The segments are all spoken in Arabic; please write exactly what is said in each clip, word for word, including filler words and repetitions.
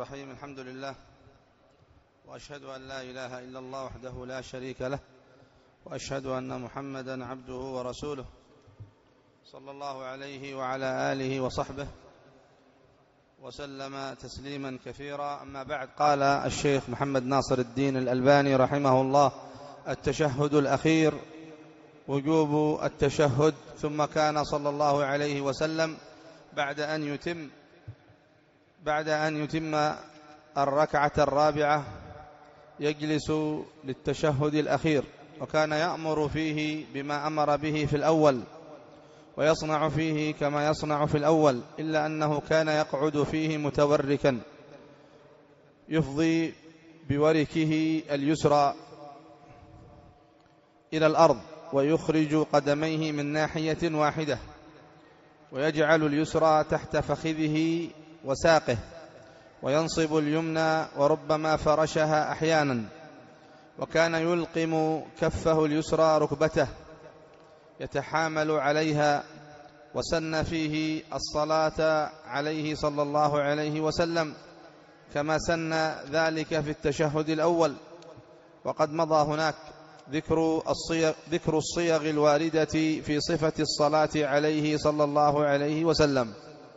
الرحيم. الحمد لله، وأشهد أن لا إله إلا الله وحده لا شريك له، وأشهد أن محمدا عبده ورسوله صلى الله عليه وعلى آله وصحبه وسلم تسليما كثيرا. أما بعد، قال الشيخ محمد ناصر الدين الألباني رحمه الله: التشهد الأخير وجوب التشهد. ثم كان صلى الله عليه وسلم بعد أن يتم بعد أن يتم الركعة الرابعة يجلس للتشهد الأخير، وكان يأمر فيه بما أمر به في الأول ويصنع فيه كما يصنع في الأول، إلا أنه كان يقعد فيه متوركا يفضي بوركه اليسرى إلى الأرض ويخرج قدميه من ناحية واحدة، ويجعل اليسرى تحت فخذه وساقه، وينصب اليمنى وربما فرشها أحيانا، وكان يلقم كفه اليسرى ركبته يتحامل عليها، وسن فيه الصلاة عليه صلى الله عليه وسلم كما سن ذلك في التشهد الأول. وقد مضى هناك ذكر الصيغ, ذكر الصيغ الواردة في صفة الصلاة عليه صلى الله عليه وسلم.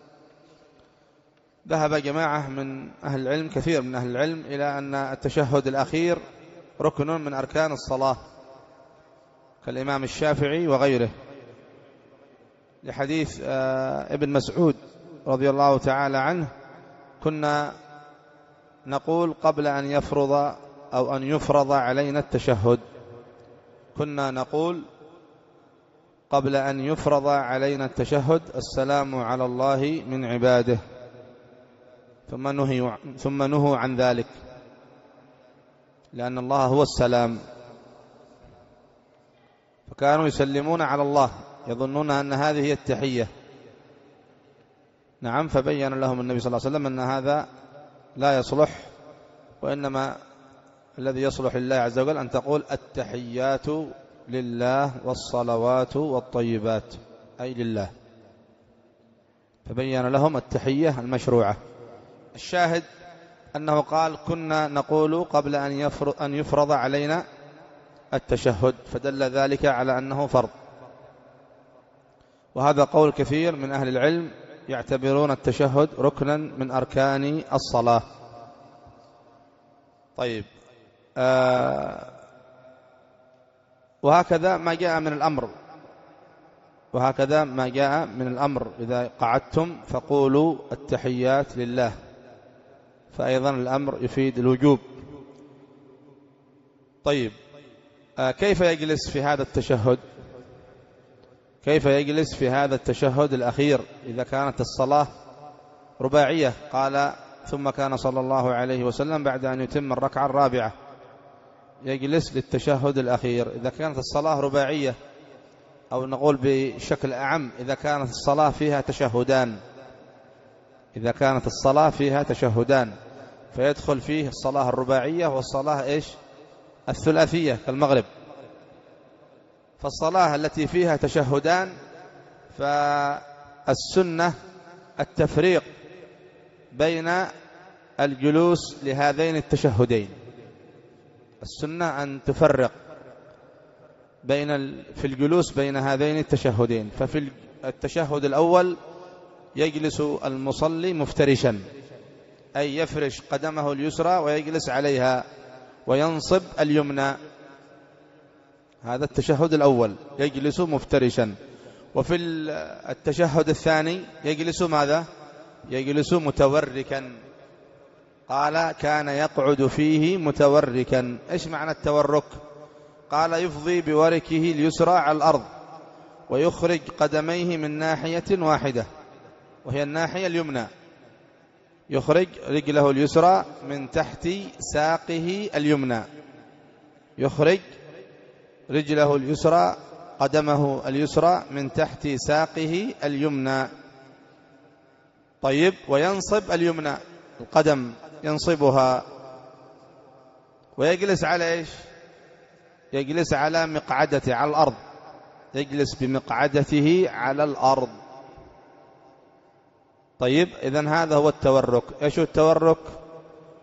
ذهب جماعة من أهل العلم، كثير من أهل العلم، إلى أن التشهد الأخير ركن من أركان الصلاة، كالإمام الشافعي وغيره، لحديث ابن مسعود رضي الله تعالى عنه: كنا نقول قبل أن يفرض أو أن يفرض علينا التشهد كنا نقول قبل أن يفرض علينا التشهد: السلام على الله من عباده، ثم نهوا ثم نهوا عن ذلك، لأن الله هو السلام، فكانوا يسلمون على الله يظنون أن هذه هي التحية. نعم، فبين لهم النبي صلى الله عليه وسلم أن هذا لا يصلح، وإنما الذي يصلح لله عز وجل أن تقول: التحيات لله والصلوات والطيبات، أي لله. فبين لهم التحية المشروعة. الشاهد أنه قال: كنا نقول قبل أن يفرض علينا التشهد، فدل ذلك على أنه فرض. وهذا قول كثير من أهل العلم، يعتبرون التشهد ركنا من أركان الصلاة. طيب، آه وهكذا ما جاء من الأمر وهكذا ما جاء من الأمر إذا قعدتم فقولوا التحيات لله، فأيضا الأمر يفيد الوجوب. طيب، آه كيف يجلس في هذا التشهد كيف يجلس في هذا التشهد الأخير إذا كانت الصلاة رباعية؟ قال: ثم كان صلى الله عليه وسلم بعد أن يتم الركعة الرابعة يجلس للتشهد الأخير. إذا كانت الصلاة رباعية، أو نقول بشكل أعم، إذا كانت الصلاة فيها تشهدان إذا كانت الصلاة فيها تشهدان فيدخل فيه الصلاة الرباعية والصلاة إيش الثلاثية كالمغرب. فالصلاة التي فيها تشهدان فالسنة التفريق بين الجلوس لهذين التشهدين. السنة أن تفرق بين في الجلوس بين هذين التشهدين. ففي التشهد الأول يجلس المصلي مفترشا، أي يفرش قدمه اليسرى ويجلس عليها وينصب اليمنى. هذا التشهد الأول، يجلس مفترشا. وفي التشهد الثاني يجلس ماذا؟ يجلس متوركا. قال: كان يقعد فيه متوركا. إيش معنى التورك؟ قال: يفضي بوركه اليسرى على الأرض ويخرج قدميه من ناحية واحدة، وهي الناحية اليمنى. يخرج رجله اليسرى من تحت ساقه اليمنى يخرج رجله اليسرى قدمه اليسرى من تحت ساقه اليمنى. طيب، وينصب اليمنى، القدم ينصبها، ويجلس على إيش؟ يجلس على مقعدته على الأرض، يجلس بمقعدته على الأرض. طيب، إذن هذا هو التورك. إيش التورك؟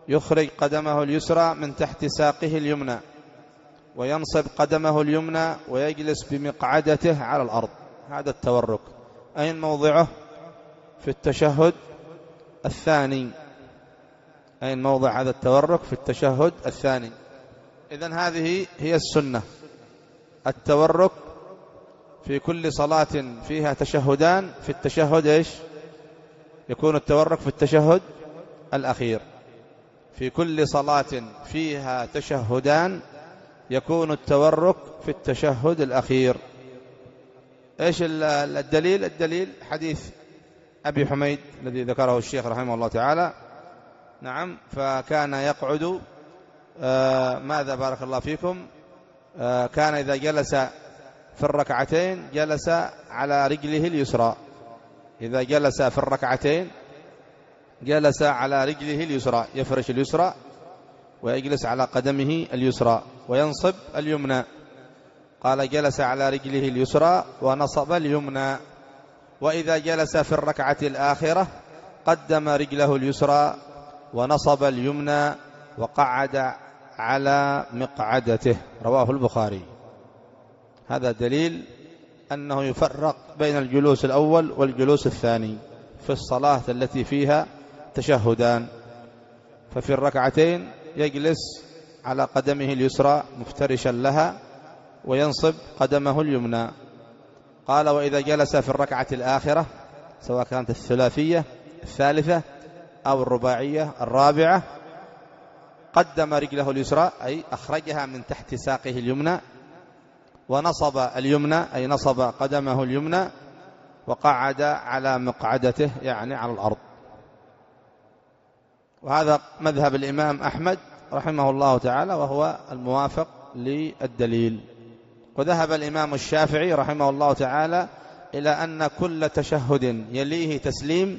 يخرج قدمه اليسرى من تحت ساقه اليمنى، وينصب قدمه اليمنى ويجلس بمقعدته على الأرض. هذا التورك. أين موضعه؟ في التشهد الثاني. أين موضع هذا التورك؟ في التشهد الثاني. إذن هذه هي السنة، التورك في كل صلاة فيها تشهدان. في التشهد إيش؟ يكون التورك في التشهد الأخير. في كل صلاة فيها تشهدان يكون التورك في التشهد الأخير. إيش الدليل؟ الدليل حديث أبي حميد الذي ذكره الشيخ رحمه الله تعالى. نعم، فكان يقعد آه ماذا بارك الله فيكم آه كان إذا جلس في الركعتين جلس على رجله اليسرى. إذا جلس في الركعتين جلس على رجله اليسرى، يفرش اليسرى ويجلس على قدمه اليسرى وينصب اليمنى. قال جلس على رجله اليسرى ونصب اليمنى. وإذا جلس في الركعة الآخرة قدم رجله اليسرى ونصب اليمنى وقعد على مقعدته. رواه البخاري. هذا دليل أنه يفرق بين الجلوس الأول والجلوس الثاني في الصلاة التي فيها تشهدان. ففي الركعتين يجلس على قدمه اليسرى مفترشا لها وينصب قدمه اليمنى. قال وإذا جلس في الركعة الآخرة سواء كانت الثلاثية الثالثة أو الرباعية الرابعة قدم رجله اليسرى أي أخرجها من تحت ساقه اليمنى، ونصب اليمنى أي نصب قدمه اليمنى وقعد على مقعدته يعني على الأرض. وهذا مذهب الإمام أحمد رحمه الله تعالى وهو الموافق للدليل. وذهب الإمام الشافعي رحمه الله تعالى إلى أن كل تشهد يليه تسليم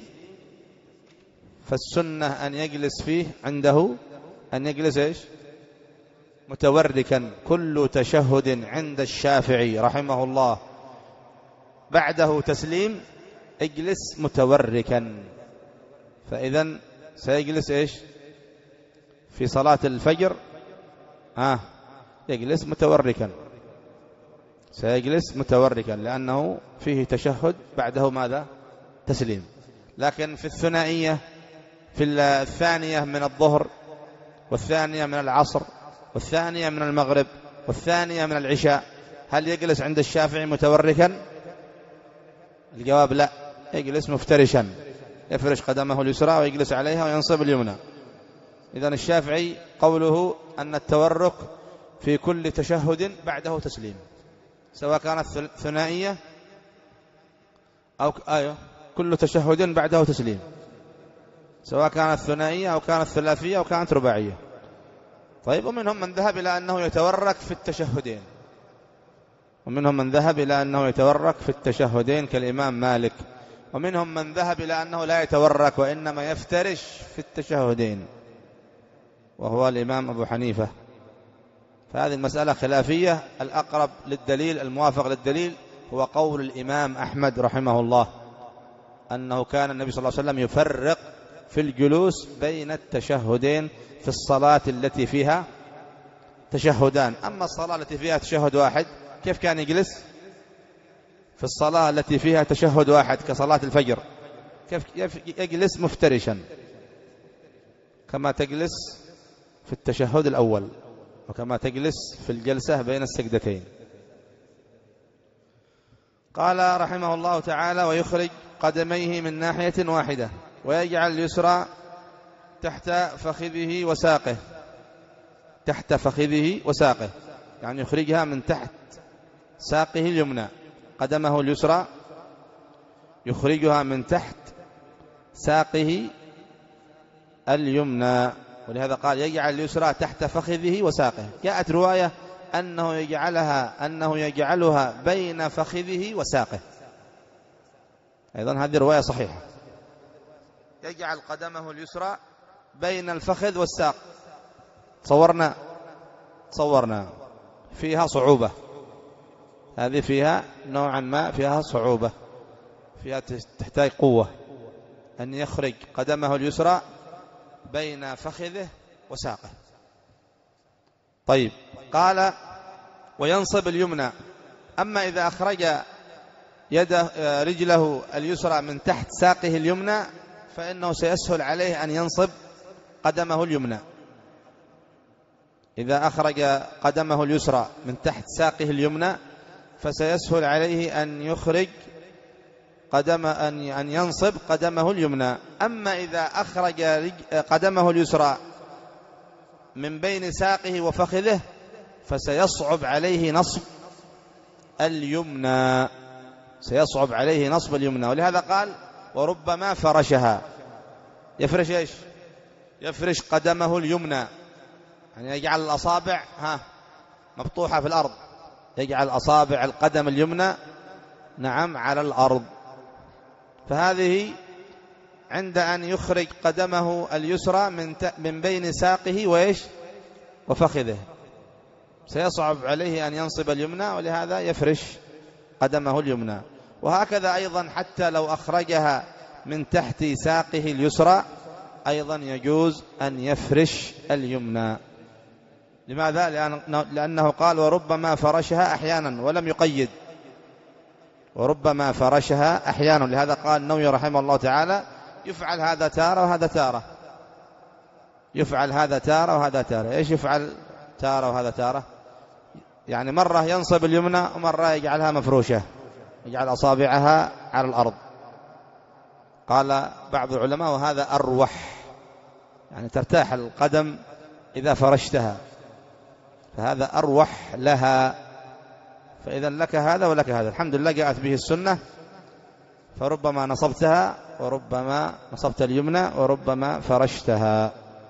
فالسنة أن يجلس فيه عنده أن يجلس إيش؟ متوركا. كل تشهد عند الشافعي رحمه الله بعده تسليم اجلس متوركا. فإذن سيجلس إيش؟ في صلاة الفجر آه يجلس متوركا، سيجلس متوركا لأنه فيه تشهد بعده ماذا؟ تسليم. لكن في الثنائية في الثانية من الظهر والثانية من العصر والثانية من المغرب والثانية من العشاء هل يجلس عند الشافعي متوركا؟ الجواب لا، يجلس مفترشا، يفرش قدمه اليسرى ويجلس عليها وينصب اليمنى. إذن الشافعي قوله أن التورك في كل تشهد بعده تسليم سواء كانت ثنائية أو أيوه كل تشهد بعده تسليم سواء كانت ثنائية أو كانت ثلاثية أو كانت رباعية. طيب، ومنهم من ذهب إلى أنه يتورك في التشهدين، ومنهم من ذهب إلى أنه يتورك في التشهدين كالإمام مالك، ومنهم من ذهب إلى أنه لا يتورك وإنما يفترش في التشهدين وهو الإمام أبو حنيفة. فهذه المسألة خلافية. الأقرب للدليل الموافق للدليل هو قول الإمام أحمد رحمه الله أنه كان النبي صلى الله عليه وسلم يفرق في الجلوس بين التشهدين في الصلاة التي فيها تشهدان. أما الصلاة التي فيها تشهد واحد كيف كان يجلس؟ في الصلاة التي فيها تشهد واحد كصلاة الفجر كيف يجلس؟ مفترشا كما تجلس في التشهد الأول وكما تجلس في الجلسة بين السجدتين. قال رحمه الله تعالى ويخرج قدميه من ناحية واحدة ويجعل اليسرى تحت فخذه وساقه. تحت فخذه وساقه يعني يخرجها من تحت ساقه اليمنى. قدمه اليسرى يخرجها من تحت ساقه اليمنى، ولهذا قال يجعل اليسرى تحت فخذه وساقه. جاءت رواية أنه يجعلها أنه يجعلها بين فخذه وساقه، أيضا هذه رواية صحيحة. يجعل قدمه اليسرى بين الفخذ والساق. تصورنا تصورنا فيها صعوبة، هذه فيها نوعا ما فيها صعوبة، فيها تحتاج قوة أن يخرج قدمه اليسرى بين فخذه وساقه. طيب، قال وينصب اليمنى. أما إذا أخرج يده رجله اليسرى من تحت ساقه اليمنى فإنه سيسهل عليه أن ينصب قدمه اليمنى. إذا أخرج قدمه اليسرى من تحت ساقه اليمنى فسيسهل عليه أن يخرج قدم أن أن ينصب قدمه اليمنى. أما إذا أخرج قدمه اليسرى من بين ساقه وفخذه فسيصعب عليه نصب اليمنى، سيصعب عليه نصب اليمنى. ولهذا قال وربما فرشها. يفرش إيش؟ يفرش قدمه اليمنى، يعني يجعل الأصابع ها مبطوحة في الأرض، يجعل أصابع القدم اليمنى نعم على الأرض. فهذه عند أن يخرج قدمه اليسرى من من بين ساقه وإيش وفخذه، سيصعب عليه أن ينصب اليمنى، ولهذا يفرش قدمه اليمنى. وهكذا أيضا حتى لو أخرجها من تحت ساقه اليسرى أيضا يجوز أن يفرش اليمنى. لماذا؟ لأنه قال وربما فرشها أحيانا ولم يقيد، وربما فرشها أحيانا. لهذا قال النووي رحمه الله تعالى يفعل هذا تارة وهذا تارة، يفعل هذا تارة وهذا تارة. إيش يفعل تارة وهذا تارة؟ يعني مرة ينصب اليمنى ومرة يجعلها مفروشة، يجعل أصابعها على الأرض. قال بعض العلماء وهذا أروح، يعني ترتاح القدم إذا فرشتها، فهذا أروح لها. فإذا لك هذا ولك هذا، الحمد لله جاءت به السنة، فربما نصبتها وربما نصبت اليمنى وربما فرشتها.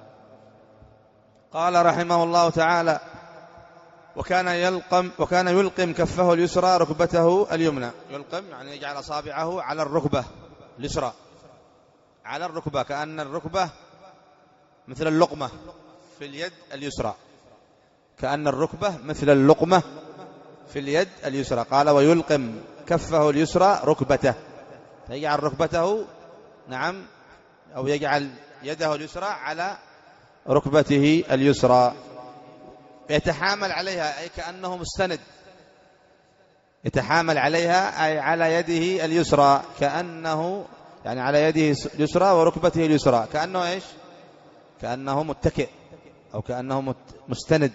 قال رحمه الله تعالى وكان يلقم وكان يلقم كفه اليسرى ركبته اليمنى. يلقم يعني يجعل أصابعه على الركبة اليسرى، على الركبة، كأن الركبة مثل اللقمة في اليد اليسرى، كأن الركبة مثل اللقمة في اليد اليسرى. قال ويلقم كفه اليسرى ركبته، يجعل ركبته نعم أو يجعل يده اليسرى على ركبته اليسرى، يتحامل عليها أي كأنه مستند، يتحامل عليها أي على يده اليسرى، كأنه يعني على يده اليسرى وركبته اليسرى، كأنه إيش؟ كأنه متكئ أو كأنه مستند.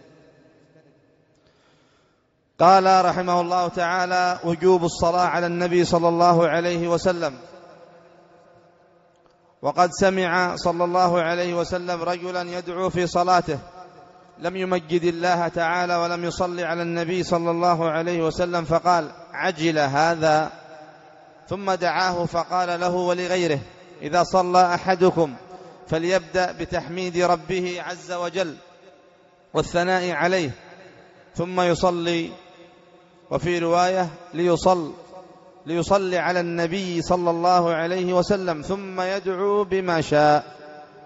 قال رحمه الله تعالى وجوب الصلاة على النبي صلى الله عليه وسلم. وقد سمع صلى الله عليه وسلم رجلا يدعو في صلاته لم يمجد الله تعالى ولم يصلي على النبي صلى الله عليه وسلم، فقال عجل هذا، ثم دعاه فقال له ولغيره إذا صلى أحدكم فليبدأ بتحميد ربه عز وجل والثناء عليه ثم يصلي. وفي رواية ليصل ليصلي على النبي صلى الله عليه وسلم ثم يدعو بما شاء.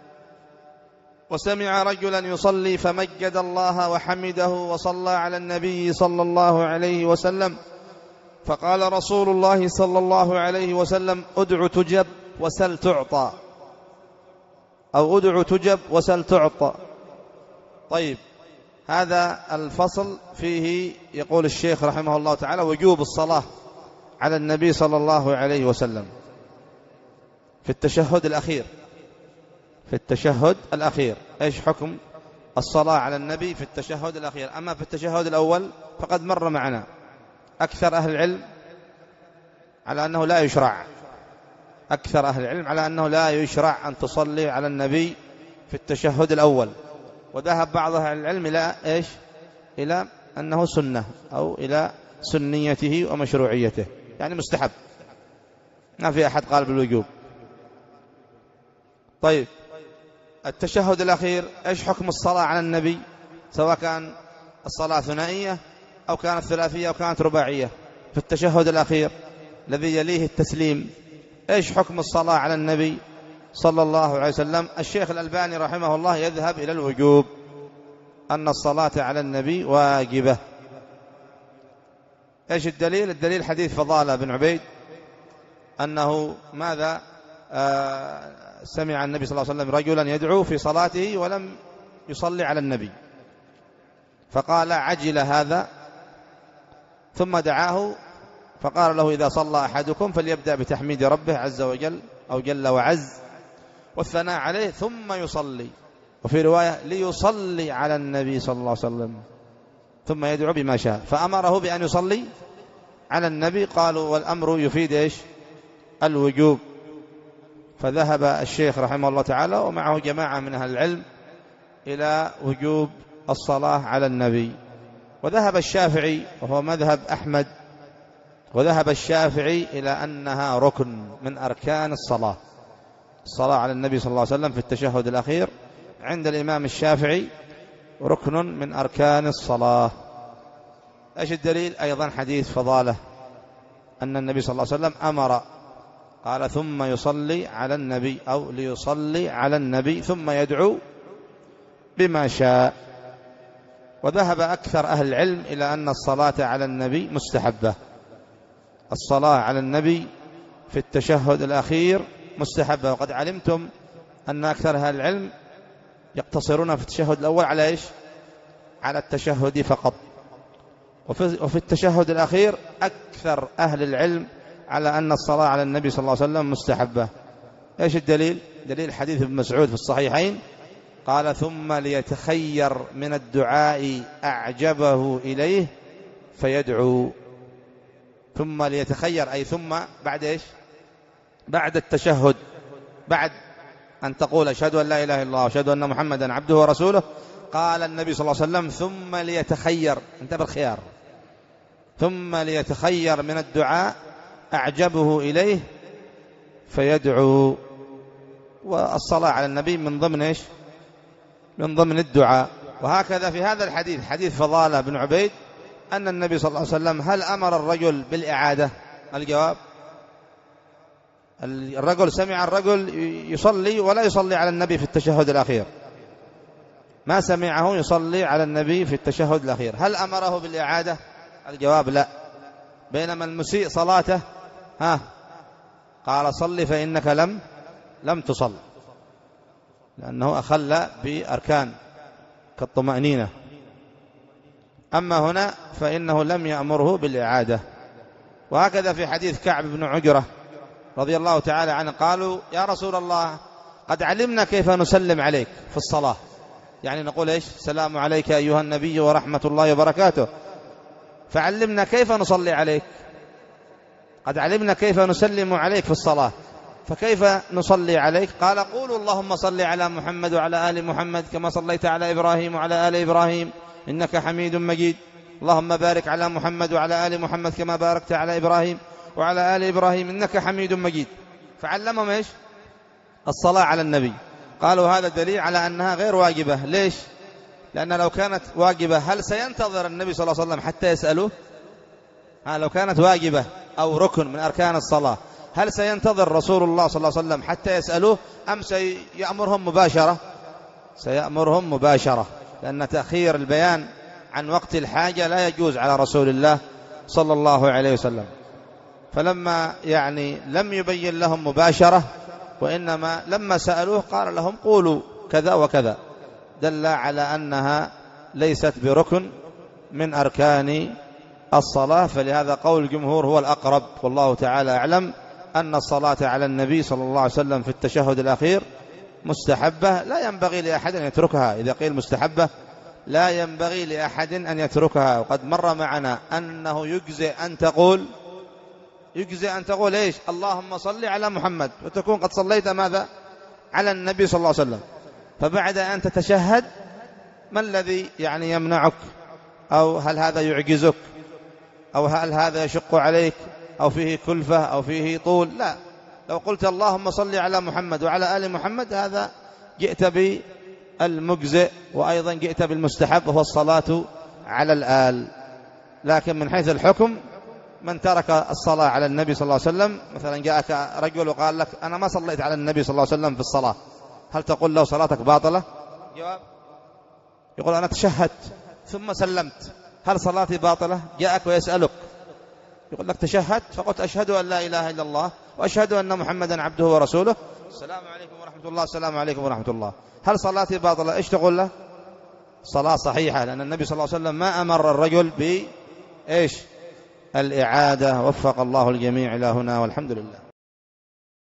وسمع رجلا يصلي فمجد الله وحمده وصلى على النبي صلى الله عليه وسلم، فقال رسول الله صلى الله عليه وسلم ادع تجب وسل تعطى، أو ادع تجب وسل تعطى. طيب، هذا الفصل فيه يقول الشيخ رحمه الله تعالى وجوب الصلاة على النبي صلى الله عليه وسلم في التشهد الأخير. في التشهد الأخير إيش حكم الصلاة على النبي في التشهد الأخير؟ أما في التشهد الأول فقد مر معنا أكثر أهل العلم على أنه لا يشرع، أكثر أهل العلم على أنه لا يشرع أن تصلي على النبي في التشهد الأول. وذهب بعض أهل العلم إلى إيش؟ إلى أنه سنة أو إلى سنيته ومشروعيته، يعني مستحب، ما في أحد قال بالوجوب. طيب، التشهد الأخير إيش حكم الصلاة على النبي، سواء كان الصلاة ثنائية أو كانت ثلاثية أو كانت رباعية؟ في التشهد الأخير الذي يليه التسليم إيش حكم الصلاة على النبي صلى الله عليه وسلم؟ الشيخ الألباني رحمه الله يذهب إلى الوجوب، أن الصلاة على النبي واجبة. إيش الدليل؟ الدليل حديث فضالة بن عبيد أنه ماذا سمع النبي صلى الله عليه وسلم رجلا يدعو في صلاته ولم يصلي على النبي، فقال عجل هذا، ثم دعاه فقال له إذا صلى أحدكم فليبدأ بتحميد ربه عز وجل أو جل وعز والثناء عليه ثم يصلي، وفي رواية ليصلي على النبي صلى الله عليه وسلم ثم يدعو بما شاء، فأمره بأن يصلي على النبي. قالوا والأمر يفيد إيش؟ الوجوب. فذهب الشيخ رحمه الله تعالى ومعه جماعة من أهل العلم إلى وجوب الصلاة على النبي. وذهب الشافعي وهو مذهب أحمد، وذهب الشافعي إلى أنها ركن من أركان الصلاة، الصلاة على النبي صلى الله عليه وسلم في التشهد الأخير عند الإمام الشافعي ركن من أركان الصلاة. إيش الدليل؟ أيضا حديث فضالة أن النبي صلى الله عليه وسلم أمر قال ثم يصلي على النبي أو ليصلي على النبي ثم يدعو بما شاء. وذهب أكثر أهل العلم إلى أن الصلاة على النبي مستحبة، الصلاة على النبي في التشهد الأخير مستحبة. وقد علمتم أن أكثر أهل العلم يقتصرون في التشهد الأول على إيش؟ على التشهد فقط، وفي, وفي التشهد الأخير أكثر أهل العلم على أن الصلاة على النبي صلى الله عليه وسلم مستحبة. إيش الدليل؟ دليل حديث ابن مسعود في الصحيحين قال ثم ليتخير من الدعاء أعجبه إليه فيدعو. ثم ليتخير أي ثم بعد إيش؟ بعد التشهد، بعد أن تقول أشهد أن لا إله إلا الله وأشهد أن محمدا عبده ورسوله، قال النبي صلى الله عليه وسلم ثم ليتخير، انت بالخيار، ثم ليتخير من الدعاء أعجبه إليه فيدعو. والصلاة على النبي من ضمن إيش؟ من ضمن الدعاء. وهكذا في هذا الحديث حديث فضالة بن عبيد أن النبي صلى الله عليه وسلم هل أمر الرجل بالإعادة؟ الجواب الرجل سمع الرجل يصلي ولا يصلي على النبي في التشهد الأخير، ما سمعه يصلي على النبي في التشهد الأخير، هل أمره بالإعادة؟ الجواب لا. بينما المسيء صلاته ها قال صل فإنك لم لم تصل، لأنه أخل بأركان كالطمأنينة. أما هنا فإنه لم يأمره بالإعادة. وهكذا في حديث كعب بن عجرة رضي الله تعالى عنه قالوا يا رسول الله قد علمنا كيف نسلم عليك في الصلاة، يعني نقول إيش؟ السلام عليك أيها النبي ورحمة الله وبركاته، فعلمنا كيف نصلي عليك، قد علمنا كيف نسلم عليك في الصلاة فكيف نصلي عليك؟ قال قولوا اللهم صل على محمد وعلى آل محمد كما صليت على إبراهيم وعلى آل إبراهيم إنك حميد مجيد، اللهم بارك على محمد وعلى آل محمد كما باركت على إبراهيم وعلى آل إبراهيم إنك حميد مجيد. فعلمهم إيش؟ الصلاة على النبي. قالوا هذا دليل على أنها غير واجبة. ليش؟ لأن لو كانت واجبة هل سينتظر النبي صلى الله عليه وسلم حتى يسألوه؟ ها لو كانت واجبة أو ركن من أركان الصلاة هل سينتظر رسول الله صلى الله عليه وسلم حتى يسألوه أم سيأمرهم مباشرة؟ سيأمرهم مباشرة، لأن تأخير البيان عن وقت الحاجة لا يجوز على رسول الله صلى الله عليه وسلم. فلما يعني لم يبين لهم مباشرة وإنما لما سألوه قال لهم قولوا كذا وكذا، دل على أنها ليست بركن من أركان الصلاة. فلهذا قول الجمهور هو الأقرب، والله تعالى أعلم، أن الصلاة على النبي صلى الله عليه وسلم في التشهد الأخير مستحبة لا ينبغي لأحد أن يتركها. إذا قيل مستحبة لا ينبغي لأحد أن يتركها. وقد مر معنا أنه يجزئ أن تقول يجزئ أن تقول إيش؟ اللهم صل على محمد، وتكون قد صليت ماذا؟ على النبي صلى الله عليه وسلم. فبعد أن تتشهد ما الذي يعني يمنعك؟ أو هل هذا يعجزك؟ أو هل هذا يشق عليك؟ أو فيه كلفة أو فيه طول؟ لا، لو قلت اللهم صل على محمد وعلى آل محمد هذا جئت بالمجزئ، وأيضا جئت بالمستحب وهو الصلاة على الآل. لكن من حيث الحكم من ترك الصلاة على النبي صلى الله عليه وسلم، مثلا جاءك رجل وقال لك أنا ما صليت على النبي صلى الله عليه وسلم في الصلاة، هل تقول له صلاتك باطلة؟ جواب يقول أنا تشهدت ثم سلمت، هل صلاتي باطلة؟ جاءك ويسألك يقول لك تشهدت فقلت أشهد أن لا إله إلا الله وأشهد أن محمدا عبده ورسوله، السلام عليكم ورحمة الله. السلام عليكم ورحمة الله. هل صلاتي باطلة؟ إيش تقول له؟ صلاة صحيحة، لأن النبي صلى الله عليه وسلم ما أمر الرجل بإيش؟ الإعادة. وفق الله الجميع إلى هنا، والحمد لله.